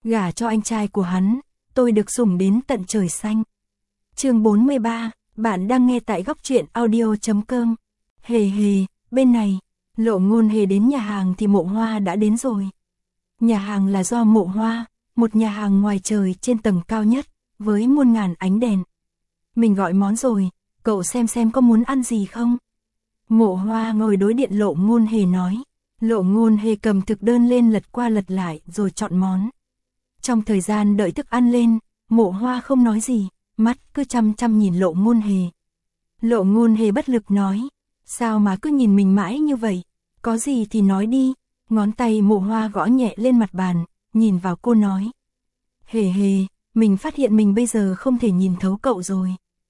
Gả cho anh trai của hắn, tôi được sủng đến tận trời xanh. Chương 43, bạn đang nghe tại góc truyện audio.com. Hề hề, bên này, Lộ Ngôn Hề đến nhà hàng thì Mộ Hoa đã đến rồi. Nhà hàng là do Mộ Hoa, một nhà hàng ngoài trời trên tầng cao nhất, với muôn ngàn ánh đèn. Mình gọi món rồi, cậu xem có muốn ăn gì không? Mộ Hoa ngồi đối diện Lộ Ngôn Hề nói. Lộ Ngôn Hề cầm thực đơn lên lật qua lật lại rồi chọn món. Trong thời gian đợi thức ăn lên, Mộ Hoa không nói gì, mắt cứ chăm chăm nhìn Lộ Ngôn Hề. Lộ Ngôn Hề bất lực nói, sao mà cứ nhìn mình mãi như vậy, có gì thì nói đi. Ngón tay Mộ Hoa gõ nhẹ lên mặt bàn, nhìn vào cô nói. Hề hề, mình phát hiện mình bây giờ không thể nhìn thấu cậu rồi.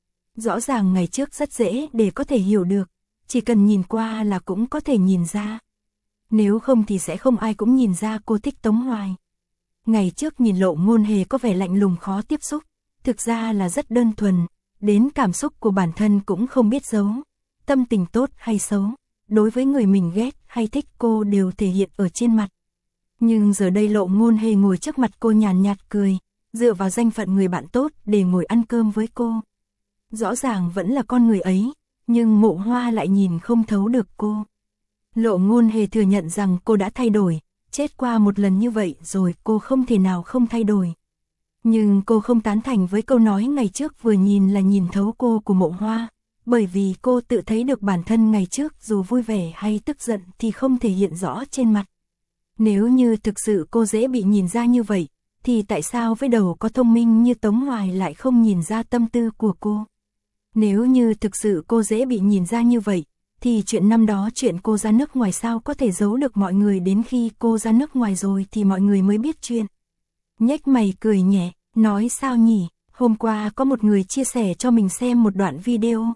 Rõ ràng ngày trước rất dễ để có thể hiểu được, chỉ cần nhìn qua là cũng có thể nhìn ra. Nếu không thì sẽ không ai cũng nhìn ra cô thích Tống Hoài. Ngày trước nhìn Lộ Ngôn Hề có vẻ lạnh lùng khó tiếp xúc, thực ra là rất đơn thuần, đến cảm xúc của bản thân cũng không biết giấu. Tâm tình tốt hay xấu, đối với người mình ghét hay thích cô đều thể hiện ở trên mặt. Nhưng giờ đây Lộ Ngôn Hề ngồi trước mặt cô nhàn nhạt cười, dựa vào danh phận người bạn tốt để ngồi ăn cơm với cô. Rõ ràng vẫn là con người ấy, nhưng Mộ Hoa lại nhìn không thấu được cô. Lộ Ngôn Hề thừa nhận rằng cô đã thay đổi, chết qua một lần như vậy rồi cô không thể nào không thay đổi. Nhưng cô không tán thành với câu nói ngày trước vừa nhìn là nhìn thấu cô của Mộ Hoa, bởi vì cô tự thấy được bản thân ngày trước dù vui vẻ hay tức giận thì không thể hiện rõ trên mặt. Nếu như thực sự cô dễ bị nhìn ra như vậy, thì tại sao với đầu có thông minh như Tống Hoài lại không nhìn ra tâm tư của cô? Nếu như thực sự cô dễ bị nhìn ra như vậy, thì chuyện năm đó chuyện cô ra nước ngoài sao có thể giấu được mọi người, đến khi cô ra nước ngoài rồi thì mọi người mới biết chuyện. Nhếch mày cười nhẹ, nói sao nhỉ, hôm qua có một người chia sẻ cho mình xem một đoạn video.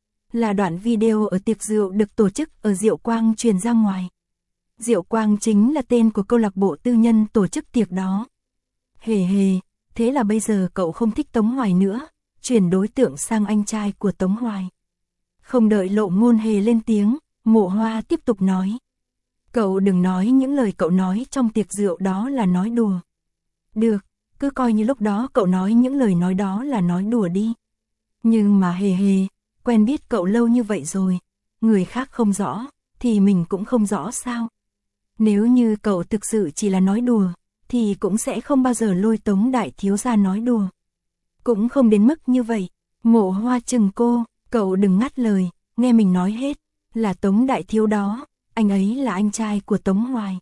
Là đoạn video ở tiệc rượu được tổ chức ở Diệu Quang truyền ra ngoài. Diệu Quang chính là tên của câu lạc bộ tư nhân tổ chức tiệc đó. Hề hề, thế là bây giờ cậu không thích Tống Hoài nữa, chuyển đối tượng sang anh trai của Tống Hoài. Không đợi Lộ Ngôn Hề lên tiếng, Mộ Hoa tiếp tục nói. Cậu đừng nói những lời cậu nói trong tiệc rượu đó là nói đùa. Được, cứ coi như lúc đó cậu nói những lời nói đó là nói đùa đi. Nhưng mà hề hề, quen biết cậu lâu như vậy rồi, người khác không rõ, thì mình cũng không rõ sao. Nếu như cậu thực sự chỉ là nói đùa, thì cũng sẽ không bao giờ lôi Tống đại thiếu gia nói đùa. Cũng không đến mức như vậy. Mộ Hoa chừng cô, cậu đừng ngắt lời, nghe mình nói hết, là Tống đại thiếu đó, anh ấy là anh trai của Tống Hoài.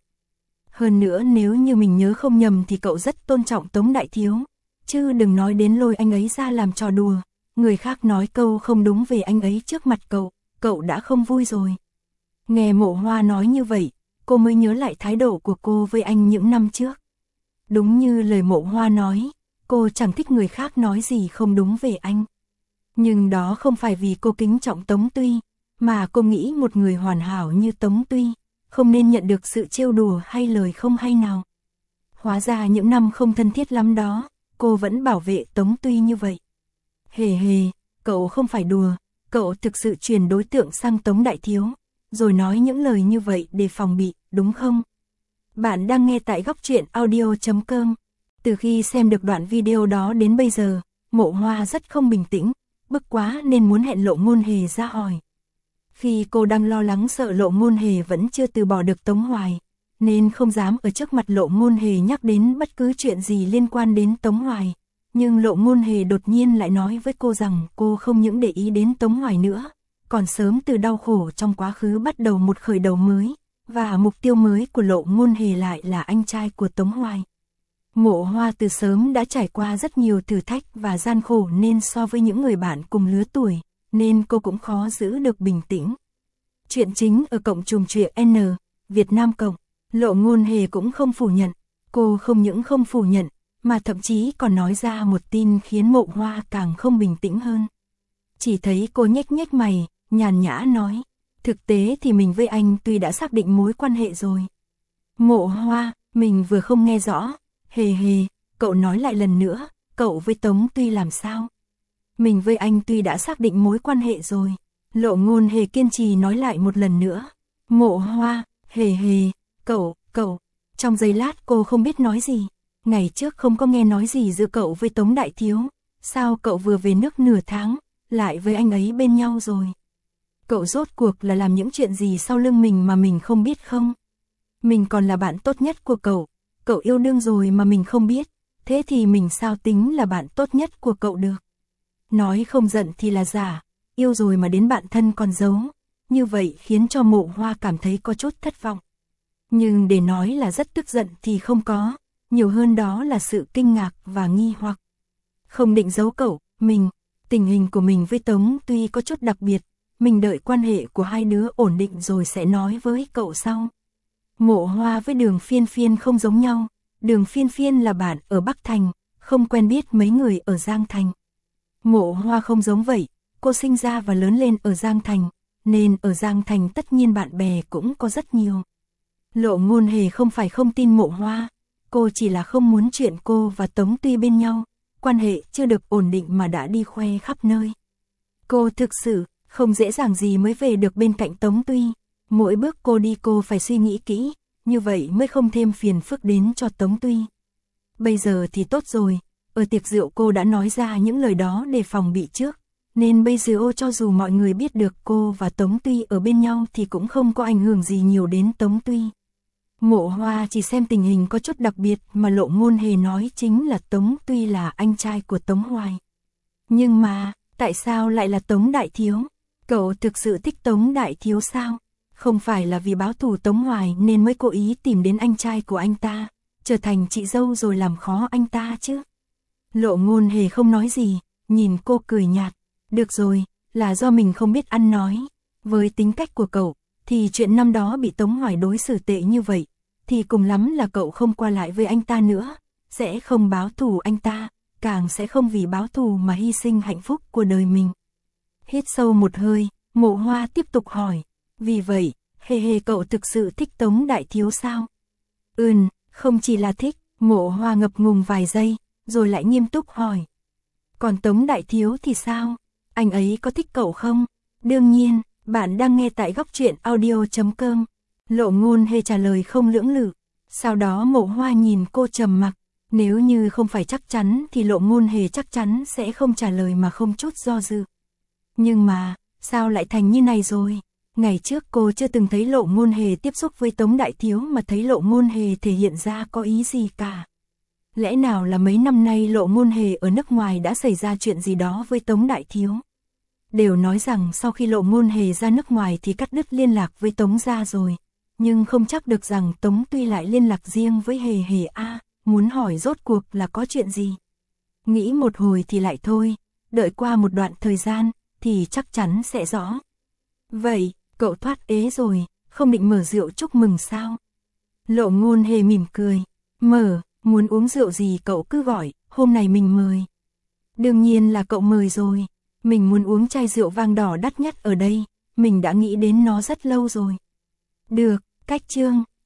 Hơn nữa nếu như mình nhớ không nhầm thì cậu rất tôn trọng Tống đại thiếu, chứ đừng nói đến lôi anh ấy ra làm trò đùa. Người khác nói câu không đúng về anh ấy trước mặt cậu đã không vui rồi. Nghe Mộ Hoa nói như vậy, cô mới nhớ lại thái độ của cô với anh những năm trước. Đúng như lời Mộ Hoa nói, cô chẳng thích người khác nói gì không đúng về anh. Nhưng đó không phải vì cô kính trọng Tống Tuy, mà cô nghĩ một người hoàn hảo như Tống Tuy không nên nhận được sự trêu đùa hay lời không hay nào. Hóa ra những năm không thân thiết lắm đó, cô vẫn bảo vệ Tống Tuy như vậy. Hề hề, cậu không phải đùa, cậu thực sự chuyển đối tượng sang Tống đại thiếu, rồi nói những lời như vậy để phòng bị, đúng không? Bạn đang nghe tại góc truyện audio.com. Từ khi xem được đoạn video đó đến bây giờ, Mộ Hoa rất không bình tĩnh, bức quá nên muốn hẹn Lộ Ngôn Hề ra hỏi. Khi cô đang lo lắng sợ Lộ Ngôn Hề vẫn chưa từ bỏ được Tống Hoài, nên không dám ở trước mặt Lộ Ngôn Hề nhắc đến bất cứ chuyện gì liên quan đến Tống Hoài. Nhưng Lộ Ngôn Hề đột nhiên lại nói với cô rằng cô không những để ý đến Tống Hoài nữa, còn sớm từ đau khổ trong quá khứ bắt đầu một khởi đầu mới, và mục tiêu mới của Lộ Ngôn Hề lại là anh trai của Tống Hoài. Mộ Hoa từ sớm đã trải qua rất nhiều thử thách và gian khổ nên so với những người bạn cùng lứa tuổi, nên cô cũng khó giữ được bình tĩnh. Chuyện chính ở cộng chùm truyện N, Việt Nam cộng, Lộ Ngôn Hề cũng không phủ nhận, cô không những không phủ nhận, mà thậm chí còn nói ra một tin khiến Mộ Hoa càng không bình tĩnh hơn. Chỉ thấy cô nhếch mày, nhàn nhã nói, thực tế thì mình với anh tuy đã xác định mối quan hệ rồi. Mộ Hoa, mình vừa không nghe rõ, hề hề, cậu nói lại lần nữa, cậu với Tống Tuy làm sao? Mình với anh tuy đã xác định mối quan hệ rồi. Lộ Ngôn Hề kiên trì nói lại một lần nữa. Mộ Hoa, hề hề, cậu, trong giây lát cô không biết nói gì. ngày trước không có nghe nói gì giữa cậu với Tống Đại Thiếu, sao cậu vừa về nước nửa tháng, lại với anh ấy bên nhau rồi? Cậu rốt cuộc là làm những chuyện gì sau lưng mình mà mình không biết không? Mình còn là bạn tốt nhất của cậu yêu đương rồi mà mình không biết, thế thì mình sao tính là bạn tốt nhất của cậu được? Nói không giận thì là giả, yêu rồi mà đến bạn thân còn giấu, như vậy khiến cho Mộ Hoa cảm thấy có chút thất vọng. Nhưng để nói là rất tức giận thì không có, nhiều hơn đó là sự kinh ngạc và nghi hoặc. Không định giấu cậu, tình hình của mình với Tống tuy có chút đặc biệt, mình đợi quan hệ của hai đứa ổn định rồi sẽ nói với cậu sau. Mộ Hoa với Đường Phiên Phiên không giống nhau, Đường Phiên Phiên là bạn ở Bắc Thành, không quen biết mấy người ở Giang Thành. Mộ Hoa không giống vậy, cô sinh ra và lớn lên ở Giang Thành, nên ở Giang Thành tất nhiên bạn bè cũng có rất nhiều. Lộ Ngôn Hề không phải không tin Mộ Hoa, cô chỉ là không muốn chuyện cô và Tống Tuy bên nhau, quan hệ chưa được ổn định mà đã đi khoe khắp nơi. Cô thực sự không dễ dàng gì mới về được bên cạnh Tống Tuy, mỗi bước cô đi cô phải suy nghĩ kỹ, như vậy mới không thêm phiền phức đến cho Tống Tuy. Bây giờ thì tốt rồi, ở tiệc rượu cô đã nói ra những lời đó để phòng bị trước, nên bây giờ cho dù mọi người biết được cô và Tống Tuy ở bên nhau thì cũng không có ảnh hưởng gì nhiều đến Tống Tuy. Mộ Hoa chỉ xem tình hình có chút đặc biệt mà Lộ Ngôn Hề nói chính là Tống Tuy là anh trai của Tống Hoài. Nhưng mà, tại sao lại là Tống Đại Thiếu? Cậu thực sự thích Tống Đại Thiếu sao? Không phải là vì báo thù Tống Hoài nên mới cố ý tìm đến anh trai của anh ta, trở thành chị dâu rồi làm khó anh ta chứ? Lộ Ngôn Hề không nói gì, nhìn cô cười nhạt. Được rồi, là do mình không biết ăn nói. Với tính cách của cậu, thì chuyện năm đó bị Tống Hoài đối xử tệ như vậy, thì cùng lắm là cậu không qua lại với anh ta nữa, sẽ không báo thù anh ta, càng sẽ không vì báo thù mà hy sinh hạnh phúc của đời mình. Hít sâu một hơi, Mộ Hoa tiếp tục hỏi, vì vậy, cậu thực sự thích Tống Đại Thiếu sao? Không chỉ là thích, Mộ Hoa ngập ngùng vài giây, rồi lại nghiêm túc hỏi. Còn Tống Đại Thiếu thì sao? Anh ấy có thích cậu không? Đương nhiên, bạn đang nghe tại Góc Truyện Audio.com. Lộ Ngôn Hề trả lời không lưỡng lự. Sau đó Mộ Hoa nhìn cô trầm mặc. Nếu như không phải chắc chắn thì Lộ Ngôn Hề chắc chắn sẽ không trả lời mà không chút do dự. Nhưng mà, sao lại thành như này rồi? Ngày trước cô chưa từng thấy Lộ Ngôn Hề tiếp xúc với Tống Đại Thiếu mà thấy Lộ Ngôn Hề thể hiện ra có ý gì cả. Lẽ nào là mấy năm nay Lộ Ngôn Hề ở nước ngoài đã xảy ra chuyện gì đó với Tống Đại Thiếu? Đều nói rằng sau khi Lộ Ngôn Hề ra nước ngoài thì cắt đứt liên lạc với Tống gia rồi, nhưng không chắc được rằng Tống Tuy lại liên lạc riêng với Hề muốn hỏi rốt cuộc là có chuyện gì. Nghĩ một hồi thì lại thôi, đợi qua một đoạn thời gian thì chắc chắn sẽ rõ. Vậy, cậu thoát ế rồi, không định mở rượu chúc mừng sao? Lộ Ngôn Hề mỉm cười, muốn uống rượu gì cậu cứ gọi, hôm nay mình mời. Đương nhiên là cậu mời rồi, mình muốn uống chai rượu vang đỏ đắt nhất ở đây, mình đã nghĩ đến nó rất lâu rồi. Được, cách chương.